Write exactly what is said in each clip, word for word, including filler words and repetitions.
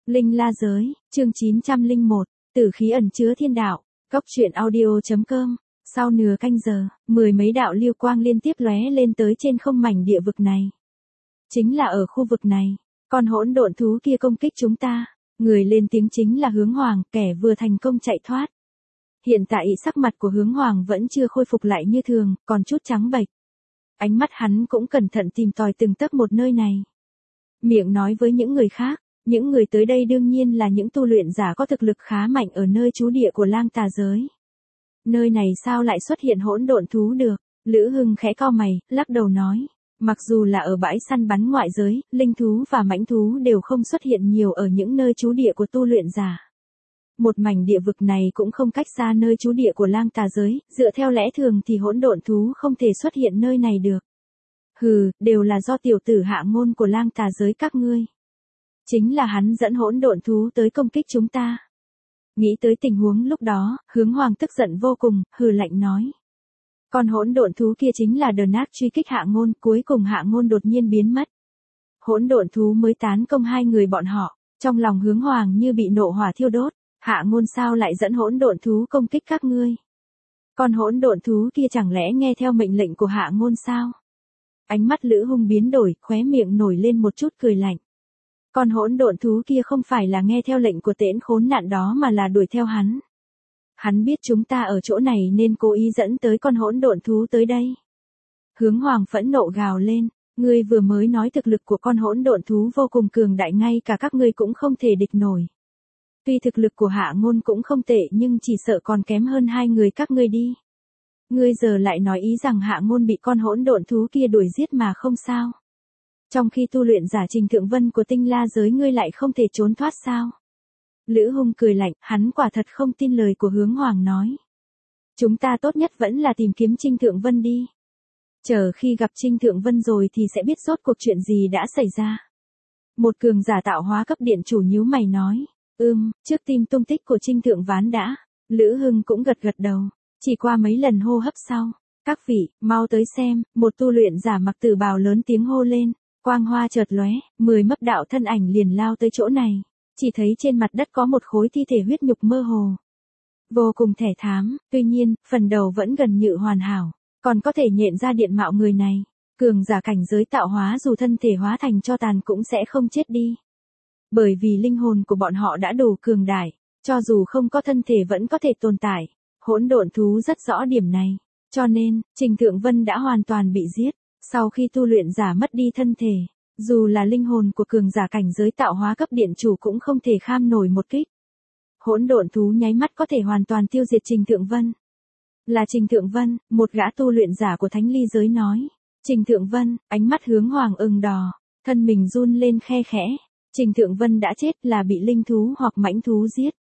Linh La Giới, chương chín trăm lẻ một, Tử khí ẩn chứa thiên đạo, Cốc truyện audio.com. Sau nửa canh giờ, mười mấy đạo lưu quang liên tiếp lóe lên tới trên không mảnh địa vực này. Chính là ở khu vực này, con hỗn độn thú kia công kích chúng ta. Người lên tiếng chính là Hướng Hoàng, kẻ vừa thành công chạy thoát. Hiện tại sắc mặt của Hướng Hoàng vẫn chưa khôi phục lại như thường, còn chút trắng bệch. Ánh mắt hắn cũng cẩn thận tìm tòi từng tấc một nơi này. Miệng nói với những người khác, những người tới đây đương nhiên là những tu luyện giả có thực lực khá mạnh ở nơi trú địa của Lang Tà Giới. Nơi này sao lại xuất hiện hỗn độn thú được? Lữ Hưng khẽ cau mày, lắc đầu nói. Mặc dù là ở bãi săn bắn ngoại giới, linh thú và mãnh thú đều không xuất hiện nhiều ở những nơi trú địa của tu luyện giả. Một mảnh địa vực này cũng không cách xa nơi trú địa của Lang Tà Giới, dựa theo lẽ thường thì hỗn độn thú không thể xuất hiện nơi này được. Hừ, đều là do tiểu tử Hạ Ngôn của Lang Tà Giới các ngươi. Chính là hắn dẫn hỗn độn thú tới công kích chúng ta. Nghĩ tới tình huống lúc đó, Hướng Hoàng tức giận vô cùng, hừ lạnh nói. Con hỗn độn thú kia chính là Đờ Nát truy kích Hạ Ngôn, cuối cùng Hạ Ngôn đột nhiên biến mất. Hỗn độn thú mới tán công hai người bọn họ, trong lòng Hướng Hoàng như bị nộ hỏa thiêu đốt, Hạ Ngôn sao lại dẫn hỗn độn thú công kích các ngươi? Con hỗn độn thú kia chẳng lẽ nghe theo mệnh lệnh của Hạ Ngôn sao? Ánh mắt Lữ Hung biến đổi, khóe miệng nổi lên một chút cười lạnh. Con hỗn độn thú kia không phải là nghe theo lệnh của tễn khốn nạn đó mà là đuổi theo hắn. Hắn biết chúng ta ở chỗ này nên cố ý dẫn tới con hỗn độn thú tới đây. Hướng Hoàng phẫn nộ gào lên, ngươi vừa mới nói thực lực của con hỗn độn thú vô cùng cường đại, ngay cả các ngươi cũng không thể địch nổi. Tuy thực lực của Hạ Ngôn cũng không tệ nhưng chỉ sợ còn kém hơn hai người các ngươi đi. Ngươi giờ lại nói ý rằng Hạ Ngôn bị con hỗn độn thú kia đuổi giết mà không sao. Trong khi tu luyện giả Trình Thượng Vân của Tinh La Giới ngươi lại không thể trốn thoát sao? Lữ Hung cười lạnh, hắn quả thật không tin lời của Hướng Hoàng nói. Chúng ta tốt nhất vẫn là tìm kiếm Trình Thượng Vân đi. Chờ khi gặp Trình Thượng Vân rồi thì sẽ biết rốt cuộc chuyện gì đã xảy ra. Một cường giả tạo hóa cấp điện chủ nhíu mày nói. Ừm, trước tìm tung tích của Trình Thượng Ván đã. Lữ Hưng cũng gật gật đầu. Chỉ qua mấy lần hô hấp sau. Các vị, mau tới xem, một tu luyện giả mặc tử bào lớn tiếng hô lên. Quang hoa chợt lóe, mười mấp đạo thân ảnh liền lao tới chỗ này. Chỉ thấy trên mặt đất có một khối thi thể huyết nhục mơ hồ. Vô cùng thẻ thám, tuy nhiên, phần đầu vẫn gần như hoàn hảo. Còn có thể nhận ra diện mạo người này. Cường giả cảnh giới tạo hóa dù thân thể hóa thành tro tàn cũng sẽ không chết đi. Bởi vì linh hồn của bọn họ đã đủ cường đại, cho dù không có thân thể vẫn có thể tồn tại. Hỗn độn thú rất rõ điểm này. Cho nên, Trình Thượng Vân đã hoàn toàn bị giết. Sau khi tu luyện giả mất đi thân thể, dù là linh hồn của cường giả cảnh giới tạo hóa cấp điện chủ cũng không thể kham nổi một kích. Hỗn độn thú nháy mắt có thể hoàn toàn tiêu diệt Trình Thượng Vân. Là Trình Thượng Vân, một gã tu luyện giả của Thánh Ly Giới nói. Trình Thượng Vân, ánh mắt Hướng Hoàng ửng đỏ, thân mình run lên khe khẽ. Trình Thượng Vân đã chết là bị linh thú hoặc mãnh thú giết.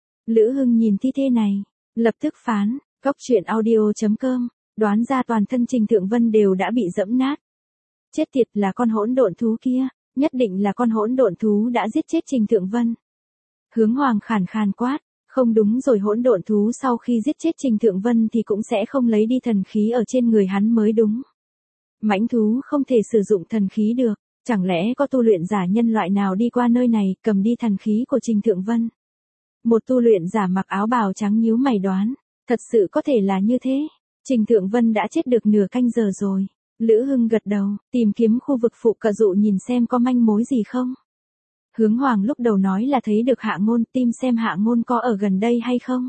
Lữ Hưng nhìn thi thể này, lập tức phán, Cốc truyện audio.com. Đoán ra toàn thân Trình Thượng Vân đều đã bị dẫm nát. Chết tiệt, là con hỗn độn thú kia, nhất định là con hỗn độn thú đã giết chết Trình Thượng Vân. Hướng Hoàng khàn khàn quát, không đúng rồi, hỗn độn thú sau khi giết chết Trình Thượng Vân thì cũng sẽ không lấy đi thần khí ở trên người hắn mới đúng. Mãnh thú không thể sử dụng thần khí được, chẳng lẽ có tu luyện giả nhân loại nào đi qua nơi này cầm đi thần khí của Trình Thượng Vân? Một tu luyện giả mặc áo bào trắng nhíu mày đoán, thật sự có thể là như thế. Trình Thượng Vân đã chết được nửa canh giờ rồi. Lữ Hưng gật đầu, tìm kiếm khu vực phụ cận dụ nhìn xem có manh mối gì không. Hướng Hoàng lúc đầu nói là thấy được Hạ Ngôn, tìm xem Hạ Ngôn có ở gần đây hay không.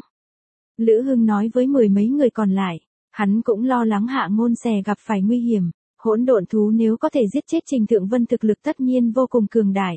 Lữ Hưng nói với mười mấy người còn lại, hắn cũng lo lắng Hạ Ngôn sẽ gặp phải nguy hiểm. Hỗn độn thú nếu có thể giết chết Trình Thượng Vân thực lực tất nhiên vô cùng cường đại.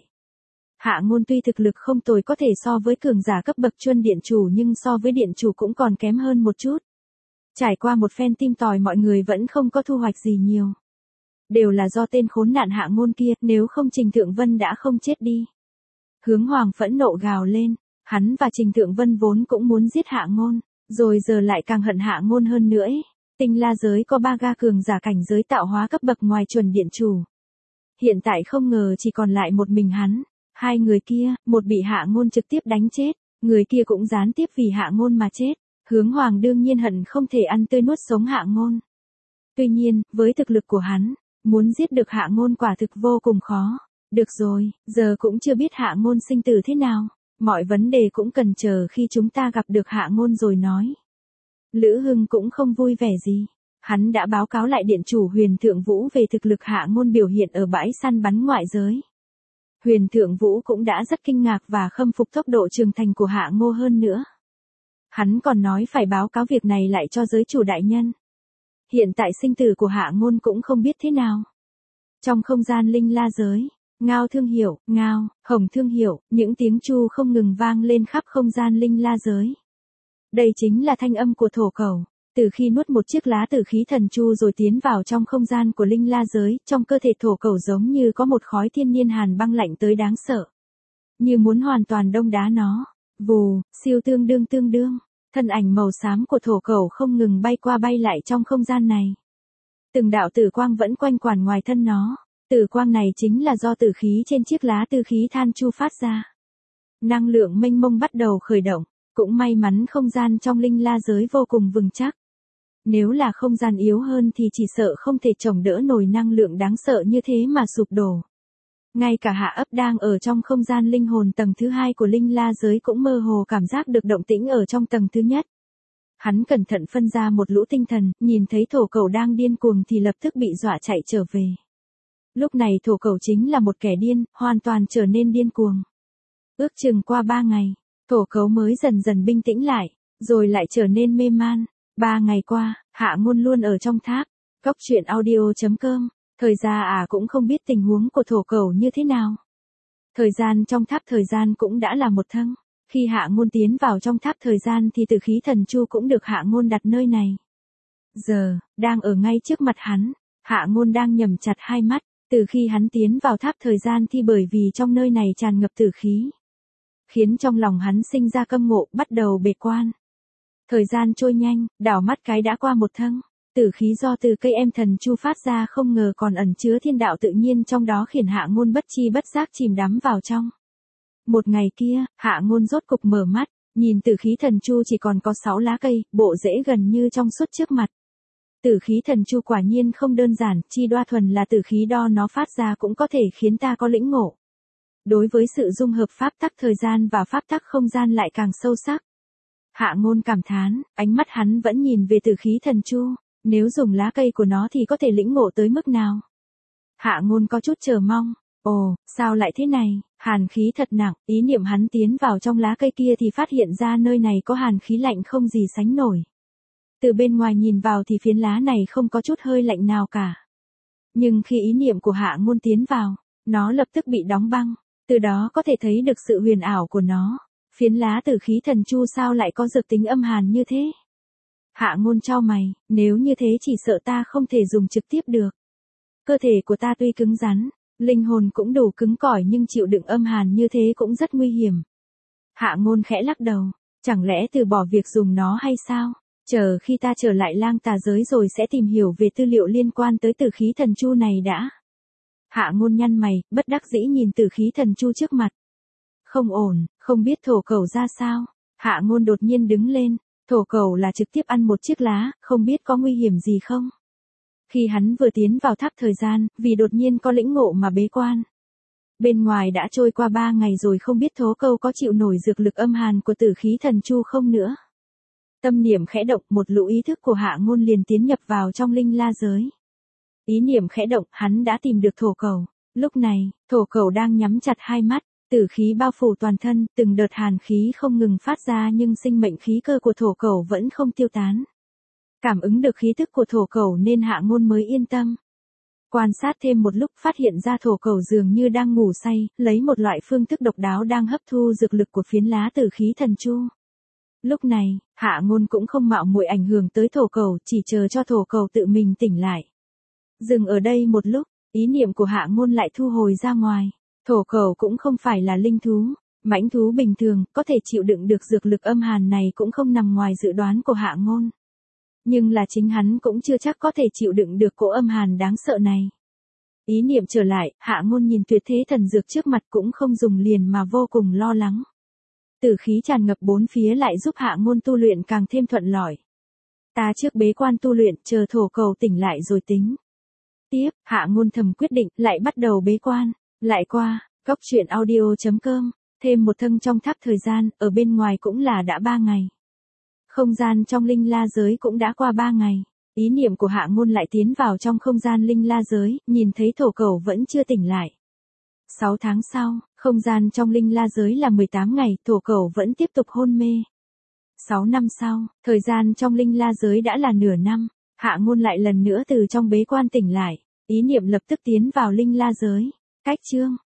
Hạ Ngôn tuy thực lực không tồi có thể so với cường giả cấp bậc Chuân điện chủ nhưng so với điện chủ cũng còn kém hơn một chút. Trải qua một phen tìm tòi mọi người vẫn không có thu hoạch gì nhiều. Đều là do tên khốn nạn Hạ Ngôn kia, nếu không Trình Thượng Vân đã không chết đi. Hướng Hoàng phẫn nộ gào lên, hắn và Trình Thượng Vân vốn cũng muốn giết Hạ Ngôn, rồi giờ lại càng hận Hạ Ngôn hơn nữa ấy. Tinh La Giới có ba ga cường giả cảnh giới tạo hóa cấp bậc ngoài Chuẩn điện chủ. Hiện tại không ngờ chỉ còn lại một mình hắn, hai người kia, một bị Hạ Ngôn trực tiếp đánh chết, người kia cũng gián tiếp vì Hạ Ngôn mà chết. Hướng Hoàng đương nhiên hận không thể ăn tươi nuốt sống Hạ Ngôn. Tuy nhiên, với thực lực của hắn, muốn giết được Hạ Ngôn quả thực vô cùng khó. Được rồi, giờ cũng chưa biết Hạ Ngôn sinh tử thế nào. Mọi vấn đề cũng cần chờ khi chúng ta gặp được Hạ Ngôn rồi nói. Lữ Hưng cũng không vui vẻ gì. Hắn đã báo cáo lại điện chủ Huyền Thượng Vũ về thực lực Hạ Ngôn biểu hiện ở bãi săn bắn ngoại giới. Huyền Thượng Vũ cũng đã rất kinh ngạc và khâm phục tốc độ trưởng thành của Hạ Ngô hơn nữa. Hắn còn nói phải báo cáo việc này lại cho giới chủ đại nhân. Hiện tại sinh tử của Hạ Ngôn cũng không biết thế nào. Trong không gian linh la giới, Ngao Thương Hiểu, Ngao, Hồng Thương Hiểu, những tiếng chu không ngừng vang lên khắp không gian linh la giới. Đây chính là thanh âm của thổ cẩu. Từ khi nuốt một chiếc lá tử khí thần chu rồi tiến vào trong không gian của linh la giới, trong cơ thể thổ cẩu giống như có một khói thiên niên hàn băng lạnh tới đáng sợ. Như muốn hoàn toàn đông đá nó. Vù, siêu tương đương tương đương. Thân ảnh màu xám của thổ cẩu không ngừng bay qua bay lại trong không gian này. Từng đạo tử quang vẫn quanh quẩn ngoài thân nó. Tử quang này chính là do tử khí trên chiếc lá tư khí than chu phát ra. Năng lượng mênh mông bắt đầu khởi động. Cũng may mắn không gian trong linh la giới vô cùng vững chắc. Nếu là không gian yếu hơn thì chỉ sợ không thể chống đỡ nổi năng lượng đáng sợ như thế mà sụp đổ. Ngay cả Hạ Ấp đang ở trong không gian linh hồn tầng thứ hai của linh la giới cũng mơ hồ cảm giác được động tĩnh ở trong tầng thứ nhất. Hắn cẩn thận phân ra một lũ tinh thần, nhìn thấy thổ cẩu đang điên cuồng thì lập tức bị dọa chạy trở về. Lúc này thổ cẩu chính là một kẻ điên, hoàn toàn trở nên điên cuồng. Ước chừng qua ba ngày, thổ cẩu mới dần dần bình tĩnh lại, rồi lại trở nên mê man. Ba ngày qua, Hạ Ngôn luôn ở trong tháp. Góc truyện audio chấm com. Thời gian à cũng không biết tình huống của thổ cẩu như thế nào. Thời gian trong tháp thời gian cũng đã là một thân. Khi Hạ Ngôn tiến vào trong tháp thời gian thì tử khí thần chu cũng được Hạ Ngôn đặt nơi này. Giờ, đang ở ngay trước mặt hắn. Hạ Ngôn đang nhắm chặt hai mắt. Từ khi hắn tiến vào tháp thời gian thì bởi vì trong nơi này tràn ngập tử khí. Khiến trong lòng hắn sinh ra căm ngộ, bắt đầu bế quan. Thời gian trôi nhanh, đảo mắt cái đã qua một thân. Tử khí do từ cây em thần chu phát ra không ngờ còn ẩn chứa thiên đạo tự nhiên trong đó khiến Hạ Ngôn bất chi bất giác chìm đắm vào trong. Một ngày kia, Hạ Ngôn rốt cục mở mắt, nhìn tử khí thần chu chỉ còn có sáu lá cây, bộ rễ gần như trong suốt trước mặt. Tử khí thần chu quả nhiên không đơn giản, chi đoa thuần là tử khí đo nó phát ra cũng có thể khiến ta có lĩnh ngộ. Đối với sự dung hợp pháp tắc thời gian và pháp tắc không gian lại càng sâu sắc. Hạ Ngôn cảm thán, ánh mắt hắn vẫn nhìn về tử khí thần chu, nếu dùng lá cây của nó thì có thể lĩnh ngộ tới mức nào. Hạ Ngôn có chút chờ mong, ồ, sao lại thế này, hàn khí thật nặng, ý niệm hắn tiến vào trong lá cây kia thì phát hiện ra nơi này có hàn khí lạnh không gì sánh nổi. Từ bên ngoài nhìn vào thì phiến lá này không có chút hơi lạnh nào cả. Nhưng khi ý niệm của Hạ Ngôn tiến vào, nó lập tức bị đóng băng, từ đó có thể thấy được sự huyền ảo của nó. Phiến lá tử khí thần chu sao lại có dược tính âm hàn như thế? Hạ Ngôn chau mày, nếu như thế chỉ sợ ta không thể dùng trực tiếp được. Cơ thể của ta tuy cứng rắn, linh hồn cũng đủ cứng cỏi nhưng chịu đựng âm hàn như thế cũng rất nguy hiểm. Hạ Ngôn khẽ lắc đầu, chẳng lẽ từ bỏ việc dùng nó hay sao? Chờ khi ta trở lại lang tà giới rồi sẽ tìm hiểu về tư liệu liên quan tới tử khí thần chu này đã. Hạ Ngôn nhăn mày, bất đắc dĩ nhìn tử khí thần chu trước mặt. Không ổn, không biết thổ cẩu ra sao. Hạ Ngôn đột nhiên đứng lên, thổ cẩu là trực tiếp ăn một chiếc lá, không biết có nguy hiểm gì không. Khi hắn vừa tiến vào tháp thời gian, vì đột nhiên có lĩnh ngộ mà bế quan. Bên ngoài đã trôi qua ba ngày rồi không biết thổ cẩu có chịu nổi dược lực âm hàn của tử khí thần chu không nữa. Tâm niệm khẽ động, một lũ ý thức của Hạ Ngôn liền tiến nhập vào trong linh la giới. Ý niệm khẽ động, hắn đã tìm được thổ cẩu. Lúc này, thổ cẩu đang nhắm chặt hai mắt. Tử khí bao phủ toàn thân, từng đợt hàn khí không ngừng phát ra nhưng sinh mệnh khí cơ của thổ cẩu vẫn không tiêu tán. Cảm ứng được khí tức của thổ cẩu nên Hạ Ngôn mới yên tâm. Quan sát thêm một lúc phát hiện ra thổ cẩu dường như đang ngủ say, lấy một loại phương thức độc đáo đang hấp thu dược lực của phiến lá tử khí thần chu. Lúc này, Hạ Ngôn cũng không mạo muội ảnh hưởng tới thổ cẩu, chỉ chờ cho thổ cẩu tự mình tỉnh lại. Dừng ở đây một lúc, ý niệm của Hạ Ngôn lại thu hồi ra ngoài. Thổ cẩu cũng không phải là linh thú, mãnh thú bình thường, có thể chịu đựng được dược lực âm hàn này cũng không nằm ngoài dự đoán của Hạ Ngôn. Nhưng là chính hắn cũng chưa chắc có thể chịu đựng được cỗ âm hàn đáng sợ này. Ý niệm trở lại, Hạ Ngôn nhìn tuyệt thế thần dược trước mặt cũng không dùng liền mà vô cùng lo lắng. Tử khí tràn ngập bốn phía lại giúp Hạ Ngôn tu luyện càng thêm thuận lợi. Ta trước bế quan tu luyện, chờ thổ cẩu tỉnh lại rồi tính. Tiếp, Hạ Ngôn thầm quyết định, lại bắt đầu bế quan. Lại qua, góc chuyện audio.com, thêm một thân trong tháp thời gian, ở bên ngoài cũng là đã ba ngày. Không gian trong linh la giới cũng đã qua ba ngày. Ý niệm của Hạ Ngôn lại tiến vào trong không gian linh la giới, nhìn thấy thổ cẩu vẫn chưa tỉnh lại. sáu tháng sau, không gian trong linh la giới là mười tám ngày, thổ cẩu vẫn tiếp tục hôn mê. sáu năm sau, thời gian trong linh la giới đã là nửa năm, Hạ Ngôn lại lần nữa từ trong bế quan tỉnh lại, ý niệm lập tức tiến vào linh la giới. Cách chương